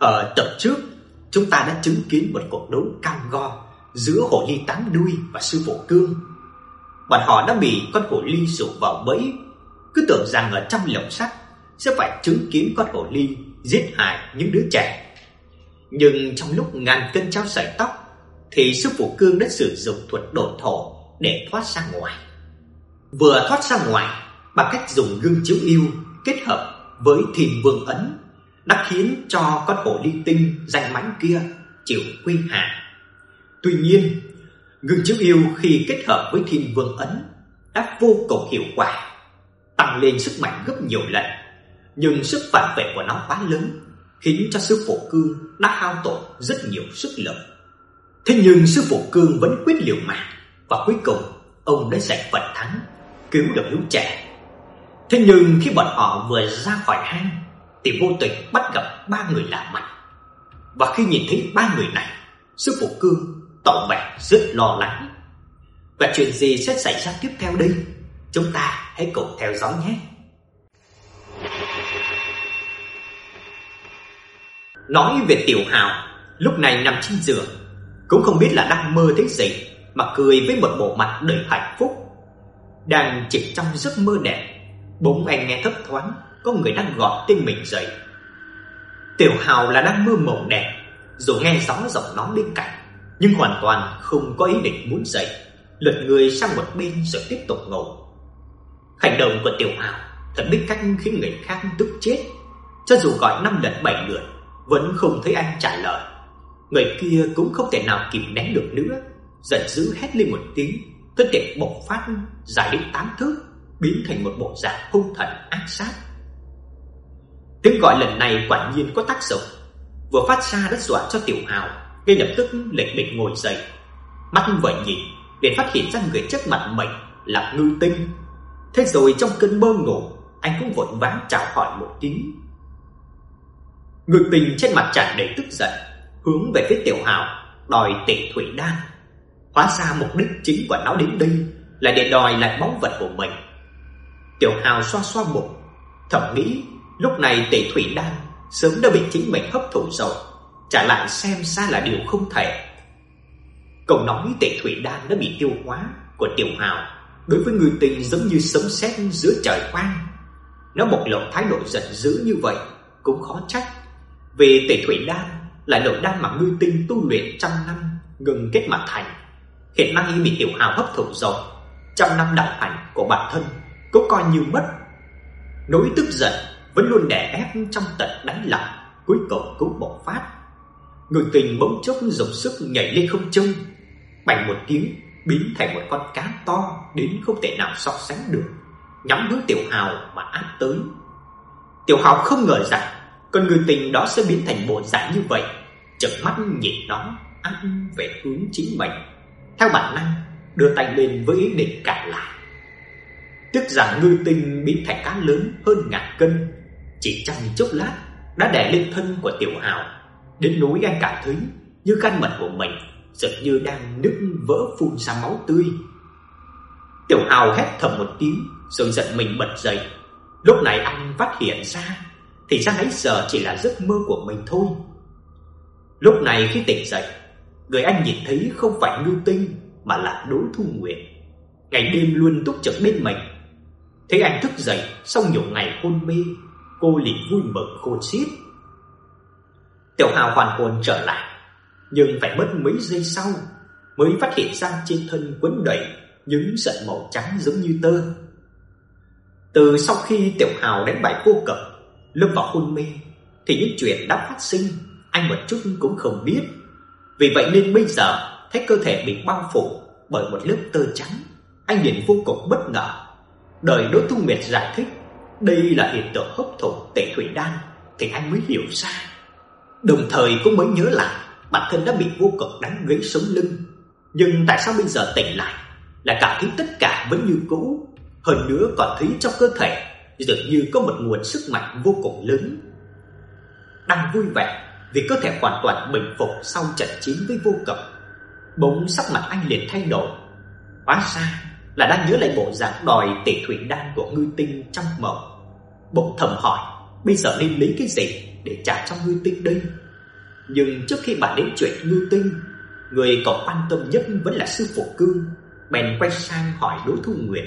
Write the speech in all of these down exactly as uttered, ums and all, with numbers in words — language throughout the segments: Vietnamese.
Ở tập trước, chúng ta đã chứng kiến một cuộc đấu cam go giữa hồ ly tám đuôi và sư phụ Cương. Bọn họ đã bị con hồ ly dụ vào bẫy, cứ tưởng rằng ở trong lồng sắt sẽ phải chứng kiến con hồ ly giết hại những đứa trẻ. Nhưng trong lúc ngàn cân treo sợi tóc thì sư phụ Cương đã sử dụng thuật độn thổ để thoát ra ngoài. Vừa thoát ra ngoài bằng cách dùng gương chiếu yêu kết hợp với Thiên Vương ấn đã khiến cho con hồ ly tinh danh mãnh kia chịu quy hạ. Tuy nhiên, gương chiếu yêu khi kết hợp với Thiên Vương ấn đã vô cùng hiệu quả, tăng lên sức mạnh gấp nhiều lần. Nhưng sức phản vệ của nó quá lớn, khiến cho sư phụ Cương đã hao tổn rất nhiều sức lực. Thế nhưng sư phụ Cương vẫn quyết liều mạng, và cuối cùng ông đã giành phần thắng, cứu được lũ trẻ. Thế nhưng khi bọn họ vừa ra khỏi hang thì vô tình bắt gặp ba người lạ mặt. Và khi nhìn thấy ba người này, sư phụ Cương tỏ vẻ rất lo lắng. Và chuyện gì sẽ xảy ra tiếp theo đây? Chúng ta hãy cùng theo dõi nhé. Nói về Tiểu Hào, lúc này nằm trên giường, cũng không biết là đang mơ thấy gì mà cười với một bộ mặt đầy hạnh phúc. Đang chìm trong giấc mơ đẹp, bỗng anh nghe thấp thoáng có người đang gọi tên mình dậy. Tiểu Hào là đang mơ mộng đẹp, dù nghe rõ giọng nói bên cạnh, nhưng hoàn toàn không có ý định muốn dậy, lật người sang một bên rồi tiếp tục ngủ. Hành động của Tiểu Hào thật biết cách khiến người khác tức chết. Cho dù gọi năm lần bảy lượt vẫn không thấy anh trả lời. Người kia cũng không thể nào kìm nén được nữa, giận dữ hét lên một tiếng, thân thể bộc phát dài đến tám thước, biến thành một bộ dạng hung thần ác sát. Tiếng gọi lần này quả nhiên có tác dụng, vừa phát ra đã dọa cho Tiểu Hào ngay lập tức lệch bịch ngồi dậy, mắt vừa nhìn để phát hiện ra người trước mặt mình là Ngư Tinh. Thế rồi trong cơn mơ ngủ, anh cũng vội vã chào hỏi một tiếng. Ngư Tinh trên mặt tràn đầy tức giận, hướng về phía Tiểu Hào đòi Tị Thủy Đan. Hóa ra mục đích chính của nó đến đây là để đòi lại báu vật của mình. Tiểu Hào xoa xoa bụng, thầm nghĩ lúc này Tị Thủy Đan sớm đã bị chính mình hấp thụ rồi, trả lại xem ra là điều không thể. Câu nói Tị Thủy Đan đã bị tiêu hóa của Tiểu Hào đối với Ngư Tinh giống như sấm sét giữa trời quang. Nó bộc lộ thái độ giận dữ như vậy cũng khó trách, vì Tị Thủy Đan là loại đan mà Ngư Tinh tu luyện trăm năm ngừng kết mà thành. Hiện nay bị Tiểu Hào hấp thụ rồi, trăm năm đạo hành của bản thân cũng coi như mất. Nỗi tức giận vẫn luôn đè ép trong tận đáy lòng, cuối cùng cũng bộc phát. Ngư Tinh bỗng chốc dùng sức nhảy lên không trung, bành một tiếng biến thành một con cá to đến không thể nào so sánh được, nhắm hướng Tiểu Hào mà áp tới. Tiểu Hào không ngờ rằng con Ngư Tinh đó sẽ biến thành bộ dạng như vậy, trợn mắt nhìn nó áp về hướng chính mình. Theo bản năng đưa tay lên với ý định cản lại. Tức rằng Ngư Tinh biến thành cá lớn hơn ngàn cân, chỉ trong chốc lát đã đè lên thân của Tiểu Hào, đến nỗi anh cảm thấy như gan mật của mình dường như đang nứt vỡ phun ra máu tươi. Tiểu Hào hét thầm một tiếng rồi giận mình bật dậy. Lúc này anh phát hiện ra thì ra nãy giờ chỉ là giấc mơ của mình thôi. Lúc này khi tỉnh dậy, người anh nhìn thấy không phải Ngư Tinh mà là Đỗ Thu Nguyệt, ngày đêm luôn túc trực bên mình. Thấy anh thức dậy sau nhiều ngày hôn mê, cô liền vui mừng khôn xiết. Tiểu Hào hoàn hồn trở lại, nhưng phải mất mấy giây sau mới phát hiện ra trên thân quấn đầy những sợi màu trắng giống như tơ. Từ sau khi Tiểu Hào đánh bại Vô Cực, lâm vào hôn mê, thì những chuyện đã phát sinh anh một chút cũng không biết. Vì vậy nên bây giờ thấy cơ thể bị bao phủ bởi một lớp tơ trắng, anh liền vô cùng bất ngờ. Đời Đỗ Thu Nguyệt giải thích đây là hiện tượng hấp thụ Tị Thủy Đan thì anh mới hiểu ra. Đồng thời cũng mới nhớ lại bản thân đã bị Vô Cực đánh gãy sống lưng, nhưng tại sao bây giờ tỉnh lại lại cảm thấy tất cả vẫn như cũ, hơn nữa còn thấy trong cơ thể dường như có một nguồn sức mạnh vô cùng lớn. Đang vui vẻ vì cơ thể hoàn toàn bình phục sau trận chiến với Vô Cực, bỗng sắc mặt anh liền thay đổi. Hóa ra là đang nhớ lại bộ dạng đòi Tị Thủy Đan của Ngư Tinh trong mộng. Bỗng thầm hỏi bây giờ nên lấy cái gì để trả cho Ngư Tinh đây. Nhưng trước khi bàn đến chuyện Ngư Tinh, người cậu quan tâm nhất vẫn là sư phụ Cương. Bèn quay sang hỏi Đỗ Thu Nguyệt: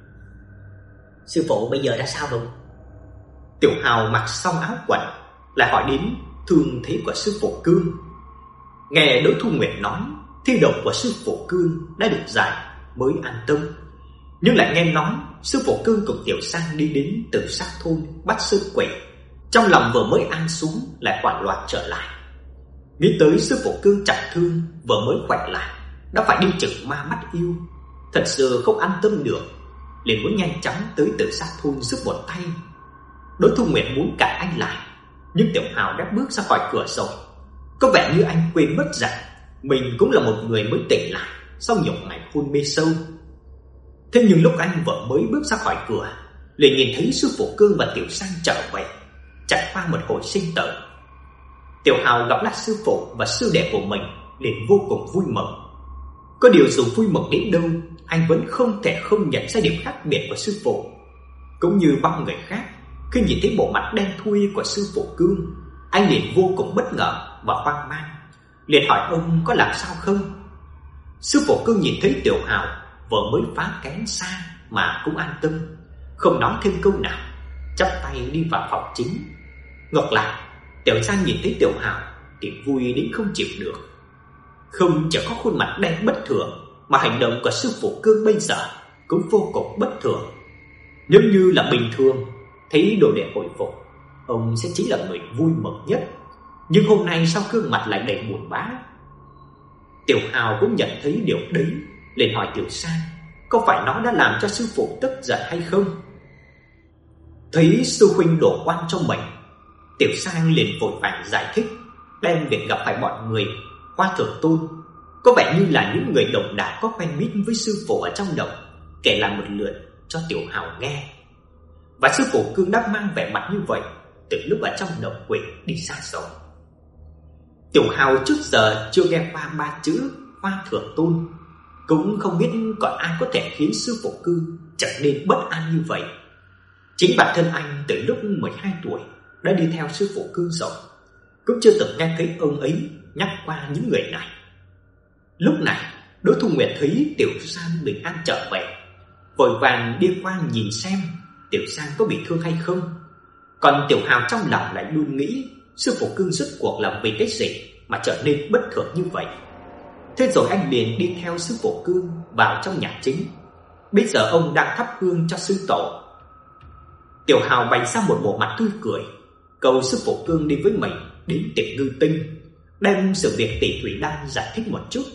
sư phụ bây giờ đã sao rồi? Tiểu Hào mặc xong áo quần lại hỏi đến thương thế của sư phụ Cương. Nghe Đỗ Thu Nguyệt nói thi độc của sư phụ Cương đã được giải mới an tâm, nhưng lại nghe nói sư phụ Cương cùng Tiểu Sang đi đến Tử Sát thôn bắt sơn quỷ. Trong lòng vừa mới an xuống lại hoảng loạn trở lại. Nghĩ tới sư phụ Cương trọng thương vừa mới khỏe lại đã phải đi trực ma mắt yêu, thật sự không an tâm được, liền muốn nhanh chóng tới Tử Sát thôn giúp một tay. Đỗ Thu Nguyệt muốn cản anh lại, nhưng Tiểu Hào đã bước ra khỏi cửa rồi. Có vẻ như anh quên mất rằng mình cũng là một người mới tỉnh lại sau nhiều ngày hôn mê sâu. Thế nhưng lúc anh vừa mới bước ra khỏi cửa, liền nhìn thấy sư phụ Cương và Tiểu Sang trở về, trải qua một hồi sinh tử. Tiểu Hào gặp lại sư phụ và sư đệ của mình liền vô cùng vui mừng. Có điều dù vui mừng đến đâu, anh vẫn không thể không nhận ra điểm khác biệt của sư phụ. Cũng như bao người khác, khi nhìn thấy bộ mặt đen thui của sư phụ Cương, anh liền vô cùng bất ngờ và hoang mang, liền hỏi ông có làm sao không. Sư phụ Cương nhìn thấy Tiểu Hào vừa mới phá kén xa mà cũng an tâm, không nói thêm câu nào, chắp tay đi vào phòng chính. Ngược lại, Tiểu Sang nhìn thấy Tiểu Hào thì vui đến không chịu được. Không chỉ có khuôn mặt đen bất thường, mà hành động của sư phụ Cương bây giờ cũng vô cùng bất thường. Nếu như là bình thường, thấy đồ đệ hồi phục, ông sẽ chính là người vui mừng nhất. Nhưng hôm nay sao gương mặt lại đầy buồn bã? Tiểu Hào cũng nhận thấy điều đấy, liền hỏi Tiểu Sang có phải nó đã làm cho sư phụ tức giận hay không. Thấy sư huynh đổ oan cho mình, Tiểu Sang liền vội vàng giải thích, đem việc gặp phải bọn người Hoa Thượng Tôn có vẻ như là những người đồng đạo có quen biết với sư phụ ở trong động, kể lại một lượt cho Tiểu Hào nghe. Và sư phụ Cương đã mang vẻ mặt như vậy từ lúc ở trong động quỷ đi xa rồi. Tiểu Hào trước giờ chưa nghe qua ba chữ Hoa Thượng Tôn, cũng không biết còn ai có thể khiến sư phụ Cương trở nên bất an như vậy. Chính bản thân anh từ lúc mười hai tuổi đã đi theo sư phụ Cương rồi, cũng chưa từng nghe thấy ông ấy nhắc qua những người này. Lúc này Đỗ Thu Nguyệt thấy Tiểu Sang bình an trở về, vội vàng đi qua nhìn xem Tiểu Sang có bị thương hay không. Còn Tiểu Hào trong lòng lại luôn nghĩ sư phụ Cương rốt cuộc là vì cái gì mà trở nên bất thường như vậy. Thế rồi anh liền đi theo sư phụ Cương vào trong nhà chính. Bây giờ ông đang thắp hương cho sư tổ. Tiểu Hào bày ra một bộ mặt tươi cười, cầu sư phụ Cương đi với mình đến tiệm Ngư Tinh, đem sự việc tỷ thủy đan giải thích một chút.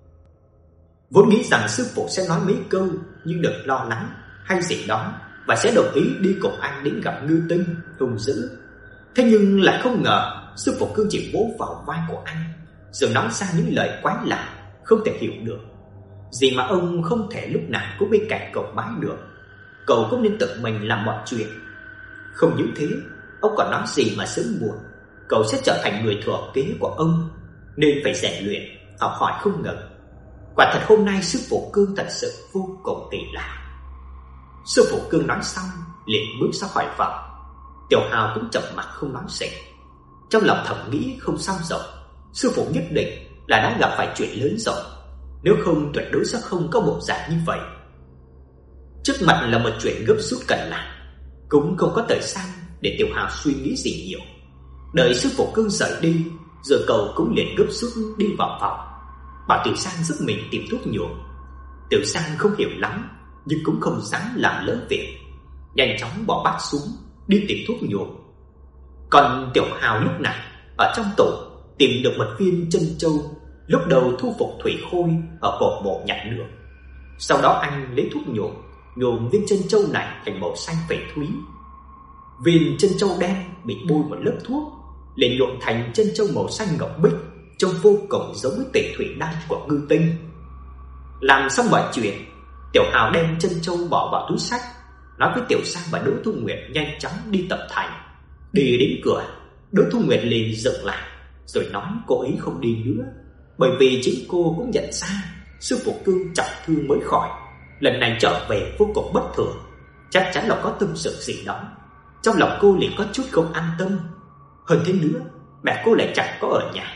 Vốn nghĩ rằng sư phụ sẽ nói mấy câu nhưng đừng lo lắng hay gì đó, và sẽ đồng ý đi cùng anh đến gặp Ngư Tinh hùng dữ. Thế nhưng lại không ngờ sư phụ Cương chỉ vỗ vào vai của anh, rồi nói ra những lời quái lạ không thể hiểu được, gì mà ông không thể lúc nào cũng bên cạnh cậu bái được. Cậu cũng nên tự mình làm mọi chuyện. Không những thế, ông còn nói gì mà sớm muộn cậu sẽ trở thành người thừa kế của ông, nên phải rèn luyện, học hỏi không ngừng. Quả thật hôm nay sư phụ Cương thật sự vô cùng kỳ lạ. Sư phụ Cương nói xong liền bước ra khỏi phòng. Tiểu Hào cũng chậm mặt không nói gì. Trong lòng thầm nghĩ không xong rồi, sư phụ nhất định là đã gặp phải chuyện lớn rồi, nếu không tuyệt đối sẽ không có bộ dạng như vậy. Trước mặt là một chuyện gấp rút cần làm, cũng không có thời gian để Tiểu Hào suy nghĩ gì nhiều. Đợi sư phụ Cương rời đi, rồi cậu cũng liền gấp rút đi vào phòng, bảo Tiểu Sang giúp mình tìm thuốc nhuộm. Tiểu Sang không hiểu lắm, nhưng cũng không dám làm lỡ việc, nhanh chóng bỏ bát xuống đi tìm thuốc nhuộm. Còn Tiểu Hào lúc này ở trong tủ tìm được một viên chân châu, lúc đầu thu phục thủy khôi ở cổ mộ nhặt được. Sau đó anh lấy thuốc nhuộm, nhuộm viên chân châu này thành màu xanh phỉ thúy. Viên chân châu đen bị bôi một lớp thuốc, liền nhuộm thành chân châu màu xanh ngọc bích, trông vô cùng giống với tẩy thủy đan của Ngư Tinh. Làm xong mọi chuyện, Tiểu Hào đem chân châu bỏ vào túi xách, nói với Tiểu Sang và Đỗ Thu Nguyệt nhanh chóng đi tập thành. Đi đến cửa, Đỗ Thu Nguyệt liền dừng lại, rồi nói cô ấy không đi nữa, bởi vì chính cô cũng nhận ra sư phụ Cương trọng thương mới khỏi, lần này trở về vô cùng bất thường, chắc chắn là có tâm sự gì đó. Trong lòng cô liền có chút không an tâm. Hơn thế nữa, mẹ cô lại chẳng có ở nhà,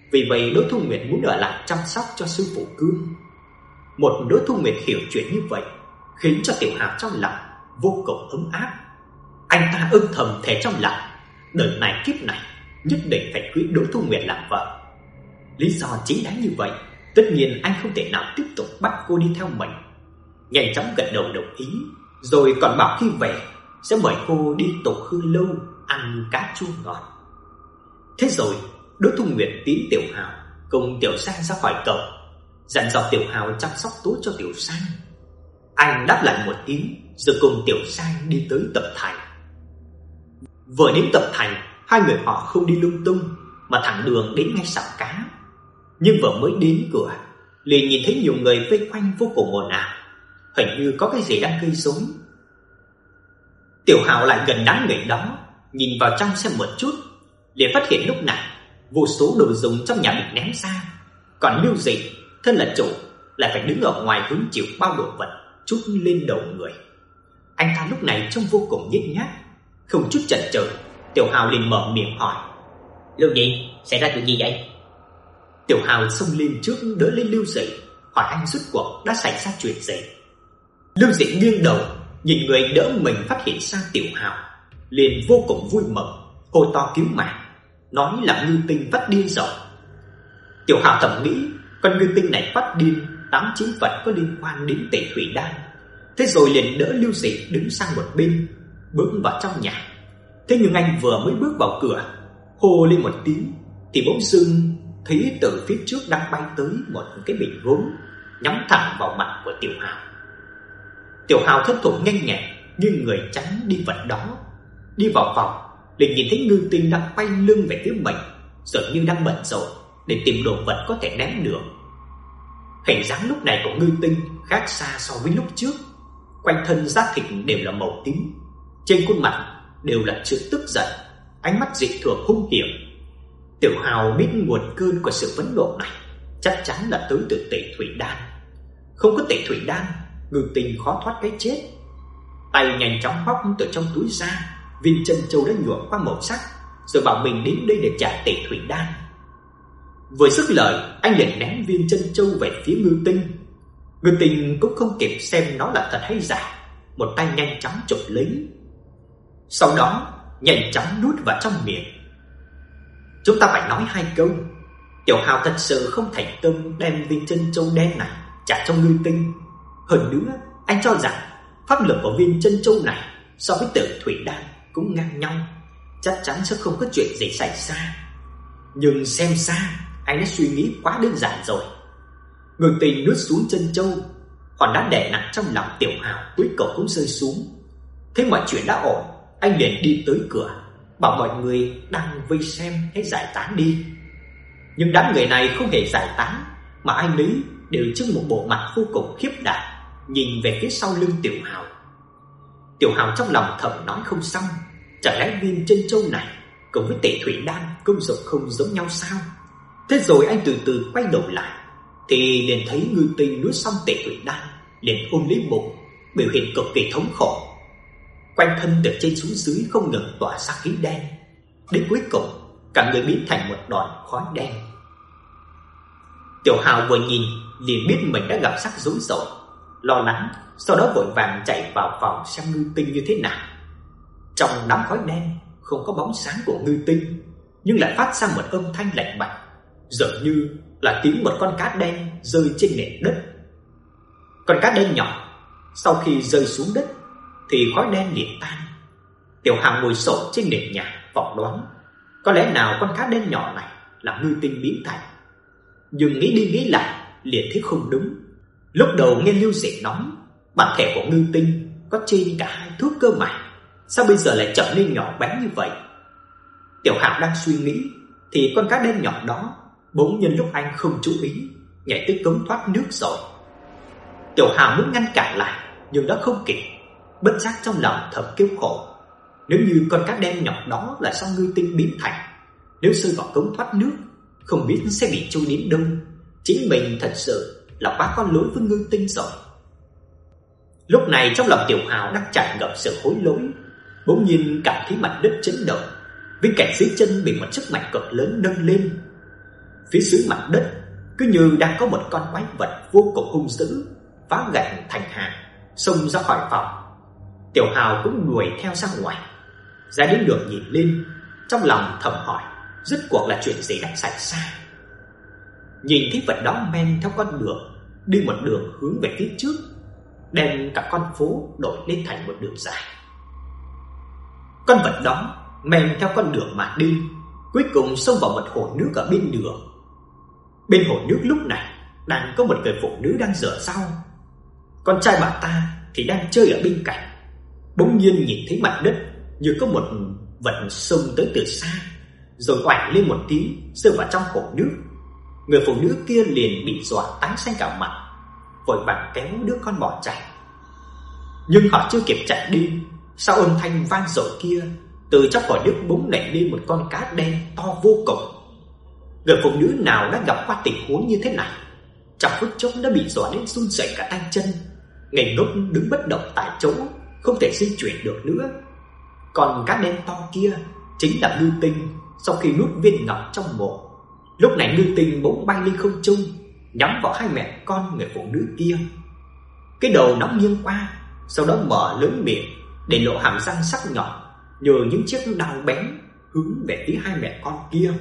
Vì vậy Đỗ Thu Nguyệt muốn ở lại chăm sóc cho sư phụ Cương. Một Đỗ Thu Nguyệt hiểu chuyện như vậy khiến cho Tiểu Hào trong lòng vô cùng ấm áp. Anh ta âm thầm thề trong lòng, đời này kiếp này nhất định phải cưới Đỗ Thu Nguyệt làm vợ. Lý do chính đáng như vậy, tất nhiên anh không thể nào tiếp tục bắt cô đi theo mình. Nhanh chóng gật đầu đồng ý, rồi còn bảo khi về sẽ mời cô đi Tục Hư Lâu ăn cá chua ngọt. Thế rồi Đỗ Thu Nguyệt tiến Tiểu Hào cùng Tiểu Sang ra khỏi cổng, dặn dò Tiểu Hào chăm sóc tốt cho Tiểu Sang. Anh đáp lại một tiếng rồi cùng Tiểu Sang đi tới Tập Thành. Vừa đến Tập Thành, hai người họ không đi lung tung mà thẳng đường đến ngay sạp cá. Nhưng vừa mới đến cửa, liền nhìn thấy nhiều người vây quanh vô cùng ồn ào, hình như có cái gì đang gây rối. Tiểu Hào lại gần đám người đó, nhìn vào trong xem một chút, liền phát hiện lúc này vô số đồ dùng trong nhà bị ném ra, còn Lưu Dị thân là chủ lại phải đứng ở ngoài hứng chịu bao đồ vật trút lên đầu người. Anh ta lúc này trông vô cùng nhếch nhác, không chút chần chừ, Tiểu Hào liền mở miệng hỏi: Lưu Dị, xảy ra chuyện gì vậy? Tiểu Hào xông lên trước đỡ lên Lưu Dị, hỏi anh rốt cuộc đã xảy ra chuyện gì. Lưu Dị nghiêng đầu nhìn người đỡ mình phát hiện ra Tiểu Hào, liền vô cùng vui mừng, hô to cứu mạng, nói là Ngư Tinh phát điên rồi. Tiểu Hào thầm nghĩ con Ngư Tinh này phát điên tám chín phần có liên quan đến Tẩy Thủy Đan. Thế rồi liền đỡ Lưu Dị đứng sang một bên, bước vào trong nhà. Thế nhưng anh vừa mới bước vào cửa, hô lên một tiếng thì bỗng dưng thấy từ phía trước đang bay tới một cái bình gốm, nhắm thẳng vào mặt của Tiểu Hào. Tiểu Hào thất thủ nhanh nhẹn nhưng người tránh đi vật đó, đi vào phòng liền nhìn thấy Ngư Tinh đang quay lưng về phía mình, dường như đang bận rộn để tìm đồ vật có thể ném được. Hình dáng lúc này của Ngư Tinh khác xa so với lúc trước, quanh thân da thịt đều là màu tím, trên khuôn mặt đều là chữ tức giận, ánh mắt dị thường hung hiểm. Tiểu Hào biết nguồn cơn của sự phẫn nộ này chắc chắn là tới từ Tẩy Thủy Đan. Không có Tẩy Thủy Đan, Ngư Tinh khó thoát cái chết. Tay nhanh chóng móc từ trong túi ra viên chân châu đã nhuộm qua màu sắc, rồi bảo mình đến đây để trả Tẩy Thủy Đan. Vừa dứt lời, anh liền ném viên chân châu về phía Ngư Tinh. Ngư Tinh cũng không kịp xem nó là thật hay giả, một tay nhanh chóng chụp lấy, sau đó nhanh chóng nuốt vào trong miệng. Chúng ta phải nói hai câu. Tiểu Hào thật sự không thành tâm đem viên chân châu đen này trả cho Ngư Tinh. Hơn nữa, anh cho rằng pháp lực của viên chân châu này so với Tử Thủy Đan cũng ngang nhau, chắc chắn sẽ không có chuyện gì xảy ra. Nhưng xem ra anh đã suy nghĩ quá đơn giản rồi. Ngư Tinh nuốt xuống chân châu, hòn đá đè nặng trong lòng Tiểu Hào cuối cùng cũng rơi xuống. Thấy mọi chuyện đã ổn, anh liền đi tới cửa, bảo mọi người đang vây xem hãy giải tán đi. Nhưng đám người này không hề giải tán, mà ai nấy đều trưng một bộ mặt vô cùng khiếp đảm, nhìn về phía sau lưng Tiểu Hào. Tiểu Hào trong lòng thầm nói không xong, chẳng lẽ viên chân châu này cùng với Tẩy Thủy Đan công dụng không giống nhau sao? Thế rồi anh từ từ quay đầu lại, thì liền thấy Ngư Tinh nuốt xong Tẩy Thủy Đan, liền ôm lấy bụng, biểu hiện cực kỳ thống khổ. Quanh thân từ trên xuống dưới không ngừng tỏa ra khí đen, đến cuối cùng cả người biến thành một đòn khói đen. Tiểu Hào vừa nhìn liền biết mình đã gặp rắc rối rồi, lo lắng, sau đó vội vàng chạy vào phòng xem Ngư Tinh như thế nào. Trong đám khói đen không có bóng sáng của Ngư Tinh, nhưng lại phát ra một âm thanh lạnh bạch, dường như là tiếng một con cá đen rơi trên nền đất. Con cá đen nhỏ sau khi rơi xuống đất thì khói đen liền tan. Tiểu Hào ngồi xổm trên nền nhà phỏng đoán có lẽ nào con cá đen nhỏ này là Ngư Tinh biến thành. Nhưng nghĩ đi nghĩ lại liền thấy không đúng. Lúc đầu nghe Lưu Dị nói bản thể của Ngư Tinh có trên cả hai thước cơ mà, sao bây giờ lại trở nên nhỏ bé như vậy? Tiểu Hào đang suy nghĩ thì con cá đen nhỏ đó bỗng nhân lúc anh không chú ý nhảy tới cống thoát nước rồi. Tiểu Hào muốn ngăn cản lại nhưng đã không kịp, bất giác trong lòng thầm kêu khổ. Nếu như con cá đen nhỏ đó là do Ngư Tinh biến thành, nếu rơi vào cống thoát nước không biết sẽ bị trôi đến đâu. Chính mình thật sự là quá có lỗi với Ngư Tinh rồi. Lúc này trong lòng Tiểu Hào đang tràn ngập sự hối lỗi, bỗng nhiên cảm thấy mặt đất chấn động, bên cạnh dưới chân bị một sức mạnh cực lớn nâng lên. Phía dưới mặt đất cứ như đang có một con quái vật vô cùng hung dữ phá gạch thành hàng, xông ra khỏi phòng. Tiểu Hào cũng đuổi theo ra ngoài. Ra đến đường nhìn lên, trong lòng thầm hỏi rốt cuộc là chuyện gì đã xảy ra. Nhìn thấy vật đó men theo con đường, đi một đường hướng về phía trước, đem cả con phố đổi lên thành một đường dài. Con vật đó men theo con đường mà đi, cuối cùng xông vào một hồ nước ở bên đường. Bên hồ nước lúc này đang có một người phụ nữ đang rửa rau. Con trai bà ta thì đang chơi ở bên cạnh. Bỗng nhiên nhìn thấy mặt đất như có một vật xông tới từ xa, rồi oảnh lên một tiếng rơi vào trong hồ nước. Người phụ nữ kia liền bị dọa tái xanh cả mặt, vội vàng kéo đứa con bỏ chạy. Nhưng họ chưa kịp chạy đi, sau âm thanh vang dội kia, từ trong vòi nước bỗng nảy lên một con cá đen to vô cùng. Người phụ nữ nào đã gặp qua tình huống như thế này, trong phút chốc đã bị dọa đến run rẩy cả tay chân, ngây ngốc đứng bất động tại chỗ, không thể di chuyển được nữa. Còn cá đen to kia chính là Ngư Tinh sau khi nuốt viên ngọc trong mồm. Lúc này Ngư Tinh bỗng bay lên không trung, nhắm vào hai mẹ con người phụ nữ kia. Cái đầu nó nghiêng qua, sau đó mở lớn miệng để lộ hàm răng sắc nhọn như những chiếc đao bén hướng về phía hai mẹ con kia.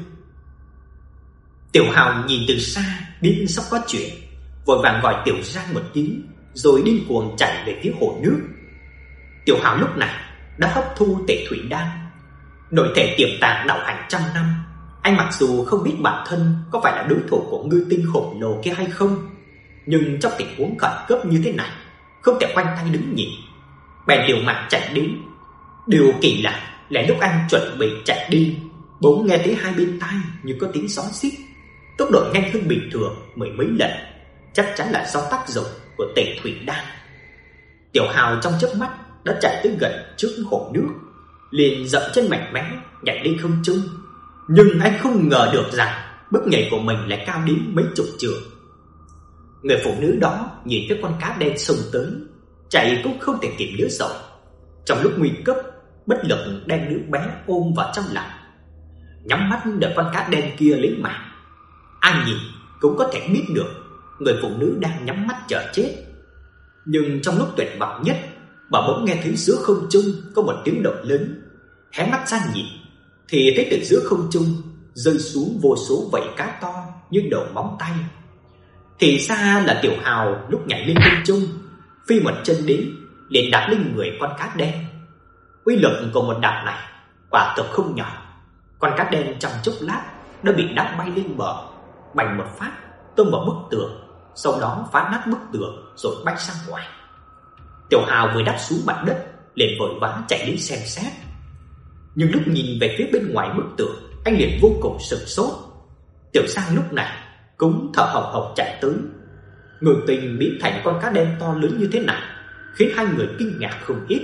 Tiểu Hào nhìn từ xa biết sắp có chuyện, vội vàng gọi Tiểu Giang một tiếng, rồi điên cuồng chạy về phía hồ nước. Tiểu Hào lúc này đã hấp thu Tệ Thủy Đan, nội thể tiềm tàng đạo hành trăm năm. Anh mặc dù không biết bản thân có phải là đối thủ của Ngư Tinh khổng lồ kia hay không, nhưng trong tình huống khẩn cấp như thế này, không thể khoanh tay đứng nhìn, bèn liều mạng chạy đến. Điều kỳ lạ là lúc anh chuẩn bị chạy đi, bỗng nghe thấy hai bên tai như có tiếng xé xít, tốc độ nhanh hơn bình thường mười mấy lần, chắc chắn là do tác dụng của Tệ Thủy Đan. Tiểu Hào trong chớp mắt đã chạy tới gần trước hồ nước, liền dậm chân mạnh mẽ nhảy lên không trung. Nhưng anh không ngờ được rằng bước nhảy của mình lại cao đến mấy chục trượng. Người phụ nữ đó nhìn thấy con cá đen xông tới, chạy cũng không thể kịp nữa rồi. Trong lúc nguy cấp, bất lực đem đứa bé ôm vào trong lòng, nhắm mắt đợi con cá đen kia lấy mạng. Ai nhìn cũng có thể biết được người phụ nữ đang nhắm mắt chờ chết. Nhưng trong lúc tuyệt vọng nhất, bà bỗng nghe thấy giữa không trung có một tiếng động lớn. Hé mắt ra nhìn thì thấy từ giữa không trung rơi xuống vô số vảy cá to như đầu móng tay. Thì ra là Tiểu Hào lúc nhảy lên không trung, phi một chân đến liền đạp lên người con cá đen. Uy lực của một đạp này quả thực không nhỏ. Con cá đen trong chốc lát đã bị đá bay lên bờ, bành một phát tông vào bức tường, sau đó phá nát bức tường rồi bay sang ngoài. Tiểu Hào vừa đáp xuống mặt đất liền vội vã chạy đến xem xét. Nhưng lúc nhìn về phía bên ngoài bức tường, anh liền vô cùng sửng sốt. Tiểu Giang lúc này cũng thở hồng hộc chạy tới. Ngư Tinh biến thành con cá đen to lớn như thế này khiến hai người kinh ngạc không ít.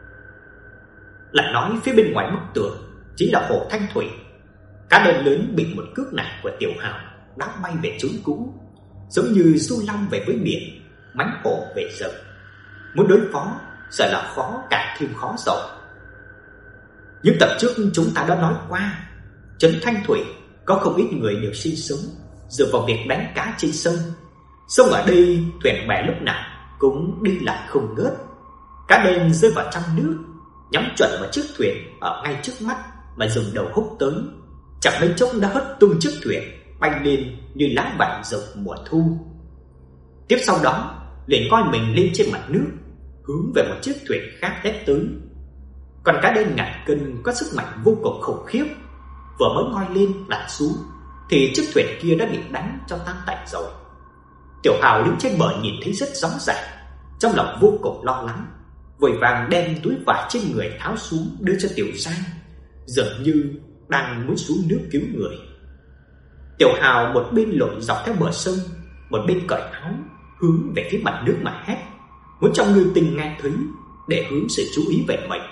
Lại nói phía bên ngoài bức tường chính là hồ Thanh Thủy. Cá đen lớn bị một cước này của Tiểu Hào đã bay về chốn cũ, giống như du long về với biển, mãnh hổ về rừng. Muốn đối phó sợ là khó càng thêm khó rồi. Những tập trước chúng ta đã nói qua, trấn Thanh Thủy có không ít người được sinh sống dựa vào việc đánh cá trên sông. Sông ở đây thuyền bè lúc nào cũng đi lại không ngớt. Cá đen rơi vào trong nước, nhắm chuẩn vào chiếc thuyền ở ngay trước mắt mà dùng đầu húc tới. Chẳng mấy chốc đã hất tung chiếc thuyền bay lên như lá vàng rụng mùa thu. Tiếp sau đó liền coi mình lên trên mặt nước, hướng về một chiếc thuyền khác ép tới. Còn cá đen ngàn cân có sức mạnh vô cùng khủng khiếp, vừa mới ngoi lên đặt xuống thì chiếc thuyền kia đã bị đánh cho tan tành rồi. Tiểu Hào đứng trên bờ nhìn thấy rất rõ ràng, trong lòng vô cùng lo lắng, vội vàng đem túi vải trên người tháo xuống đưa cho Tiểu Giang, dường như đang muốn xuống nước cứu người. Tiểu Hào một bên lội dọc theo bờ sông, một bên cởi áo hướng về phía mặt nước mà hét, muốn cho Ngư Tinh nghe thấy để hướng sự chú ý về mình.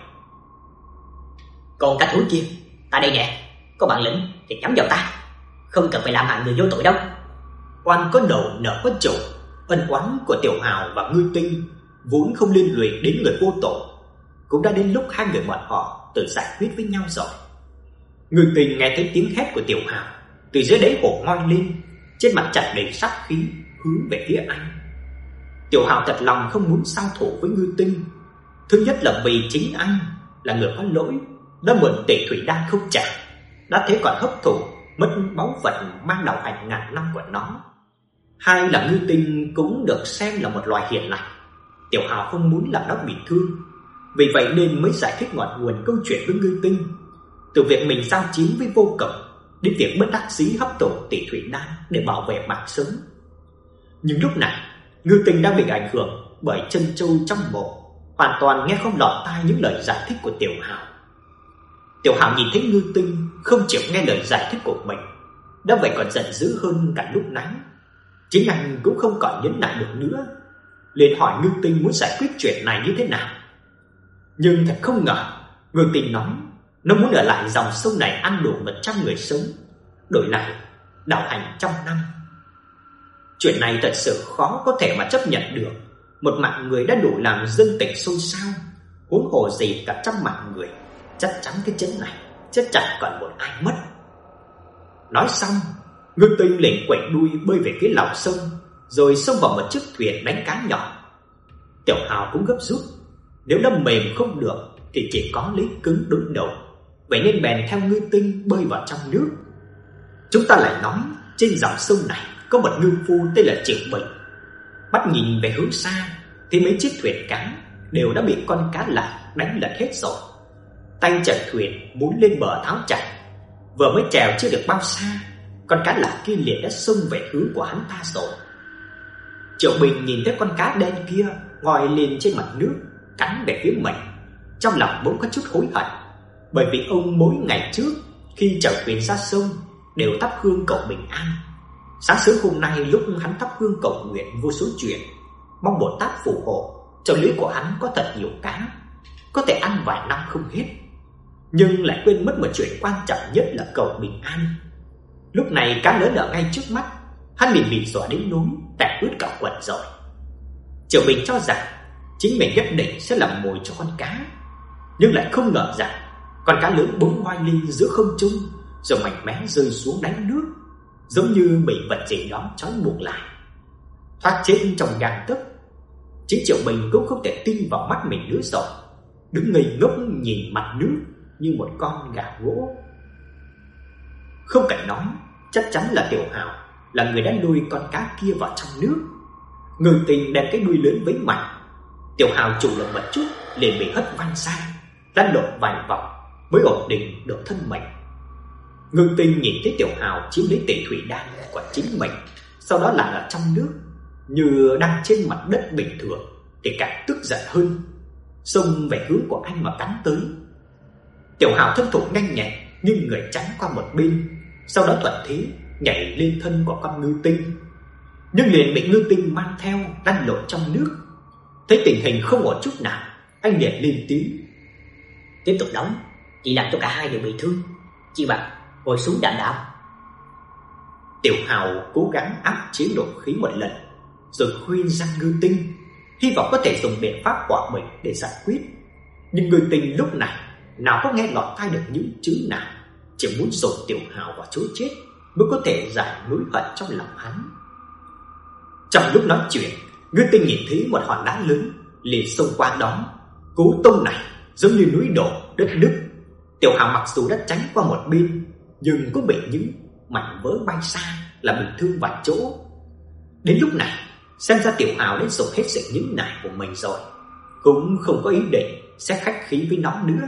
Còn cá thú kia, ta đây nè, có bản lĩnh thì nhắm vào ta, không cần phải làm hại người vô tội đâu. Oan có đầu nợ có chủ, ân oán của Tiểu Hào và Ngư Tinh vốn không liên lụy đến người vô tội, cũng đã đến lúc hai người bọn họ tự giải quyết với nhau rồi. Ngư Tinh nghe thấy tiếng hét của Tiểu Hào, Từ dưới đáy hồ ngoi lên, trên mặt tràn đầy sát khí hướng về phía anh. Tiểu Hào thật lòng không muốn giao thủ với Ngư Tinh. Thứ nhất là vì chính anh là người có lỗi, đã mượn Tể Thủy Đan không trả, đã thế còn hấp thụ mất báu vật mang đạo hành ngàn năm của nó. Hai là Ngư Tinh cũng được xem là một loài hiền lành, Tiểu Hào không muốn làm nó bị thương, vì vậy nên mới giải thích ngọn nguồn câu chuyện với Ngư Tinh, từ việc mình giao chiến với Vô Cực đến việc bất đắc dĩ hấp thụ Tể Thủy Đan để bảo vệ mạng sống. Nhưng lúc này Ngư Tinh đang bị ảnh hưởng bởi chân châu trong mộ, hoàn toàn nghe không lọt tai những lời giải thích của Tiểu Hào. Tiểu Hào nhìn thấy Ngư Tinh không chịu nghe lời giải thích của mình, đã vậy còn giận dữ hơn cả lúc nãy. Chính anh cũng không còn nhẫn nại được nữa, liền hỏi Ngư Tinh muốn giải quyết chuyện này như thế nào. Nhưng thật không ngờ, Ngư Tinh nói nó muốn ở lại dòng sông này ăn đủ một trăm người sống, đổi lại đạo hành trăm năm. Chuyện này thật sự khó có thể mà chấp nhận được. Một mạng người đã đủ làm dân tình xôn xao, huống hồ gì cả trăm mạng người. Chắc chắn cái chấn này chắc chẳng còn một ai mất. Nói xong, Ngư Tinh liền quẩy đuôi bơi về phía lòng sông, rồi xông vào một chiếc thuyền đánh cá nhỏ. Tiểu Hào cũng gấp rút, nếu đâm mềm không được thì chỉ có lấy cứng đối đầu, vậy nên bèn theo Ngư Tinh bơi vào trong nước. Chúng ta lại nói trên dòng sông này có một ngư phu tên là Triệu Bình. Bắt nhìn về hướng xa thì mấy chiếc thuyền cá đều đã bị con cá lạc đánh lật hết rồi. Tay chở thuyền muốn lên bờ tháo chạy, vừa mới trèo chưa được bao xa, con cá lạc kia liền đã xông về hướng của hắn ta rồi. Triệu Bình nhìn thấy con cá đen kia ngoi lên trên mặt nước cắn về phía mình, trong lòng bỗng có chút hối hận, bởi vì ông mỗi ngày trước khi chở thuyền ra sông đều thắp hương cầu bình an. Sáng sớm hôm nay lúc hắn thắp hương cầu nguyện vô số chuyện, mong Bồ Tát phù hộ cho lưới của hắn có thật nhiều cá, có thể ăn vài năm không hết, nhưng lại quên mất một chuyện quan trọng nhất là cầu bình an. Lúc này cá lớn ở ngay trước mắt, hắn liền bị dọa đến nỗi tẹt ướt cả quần rồi. Triệu Bình cho rằng chính mình nhất định sẽ làm mồi cho con cá, nhưng lại không ngờ rằng con cá lớn bỗng ngoi lên giữa không trung, rồi mạnh mẽ rơi xuống đáy nước, giống như bị vật gì đó trói buộc lại, thoát chết trong gang tấc. Chính Triệu Bình cũng không thể tin vào mắt mình nữa rồi, đứng ngây ngốc nhìn mặt nước như một con gà gỗ. Không cần nói, chắc chắn là Tiểu Hào là người đã lôi con cá kia vào trong nước. Ngư Tinh đem cái đuôi lớn vẫy mạnh, Tiểu Hào chủ động một chút liền bị hất văng sang, lăn lộn vài vòng mới ổn định được thân mình. Ngư Tinh nhìn thấy Tiểu Hào chiếm lấy Tể Thủy Đan của chính mình, sau đó là ở trong nước như đang trên mặt đất bình thường, thì càng tức giận hơn, xông về hướng của anh mà cắn tới. Tiểu Hào thân thủ nhanh nhẹn nhưng người tránh qua một bên, sau đó thuận thế nhảy lên thân của con Ngư Tinh, nhưng liền bị Ngư Tinh mang theo lăn lộn trong nước. Thấy tình hình không ổn chút nào, anh liền lên tiếng: tiếp tục đóng, chỉ làm cho cả hai đều bị thương, chi bằng ngồi xuống đàm đạo. Tiểu Hào cố gắng áp chế nộ khí một lần, rồi khuyên rằng Ngư Tinh hy vọng có thể dùng biện pháp của mình để giải quyết. Nhưng Ngư Tinh lúc này nào có nghe lọt tai được những chữ nào, chỉ muốn dồn Tiểu Hào vào chỗ chết mới có thể giải nỗi hận trong lòng hắn. Trong lúc nói chuyện, Ngư Tinh nhìn thấy một hòn đá lớn liền xông qua đó, cú tông này giống như núi đổ đất nứt. Tiểu Hào mặc dù đã tránh qua một bên, nhưng cũng bị những mảnh vỡ bay xa là bị thương vài chỗ. Đến lúc này, xem ra Tiểu Hào đã dùng hết sự nhẫn nại của mình rồi, cũng không có ý định sẽ khách khí với nó nữa.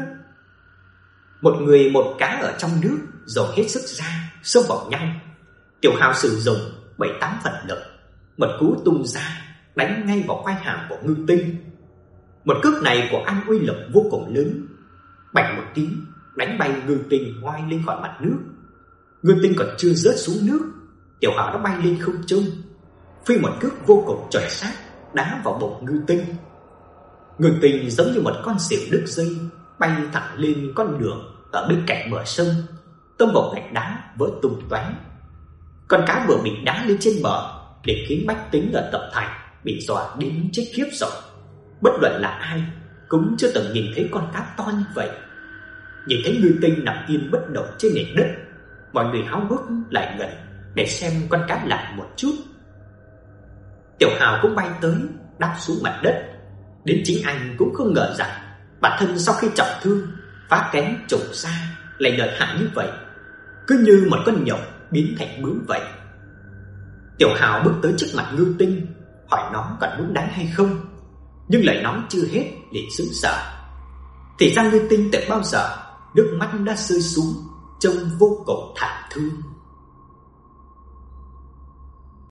Một người một cá ở trong nước dồn hết sức ra xông vào nhau. Tiểu Hào sử dụng bảy tám phần lực, một cú tung ra đánh ngay vào quai hàm của Ngư Tinh. Một cước này của anh uy lực vô cùng lớn, bành một tiếng đánh bay Ngư Tinh ngoai lên khỏi mặt nước. Ngư Tinh còn chưa rớt xuống nước, Tiểu Hào đã bay lên không trung, phi một cước vô cùng chuẩn xác đá vào bụng Ngư Tinh. Ngư Tinh giống như một con xỉu đứt dây bay thẳng lên con đường ở bên cạnh bờ sông, tông vào gạch đá vỡ tung tóe. Con cá vừa bị đá lên trên bờ để khiến bách tính ở Tập Thành bị dọa đến chết khiếp rồi. Bất luận là ai cũng chưa từng nhìn thấy con cá to như vậy. Nhìn thấy Ngư Tinh nằm yên bất động trên nền đất, mọi người háo hức lại gần để xem con cá lặn một chút. Tiểu Hào cũng bay tới, đáp xuống mặt đất. Đến chính anh cũng không ngờ rằng bản thân sau khi trọng thương, phá kén trùng xa lại lợi hại như vậy, cứ như một con nhộng biến thành bướm vậy. Tiểu Hào bước tới trước mặt Ngưu Tinh, hỏi nó còn muốn đánh hay không, nhưng lời nói chưa hết liền sững sờ. Thì ra Ngưu Tinh từ bao giờ nước mắt đã rơi xuống, trông vô cùng thảm thương.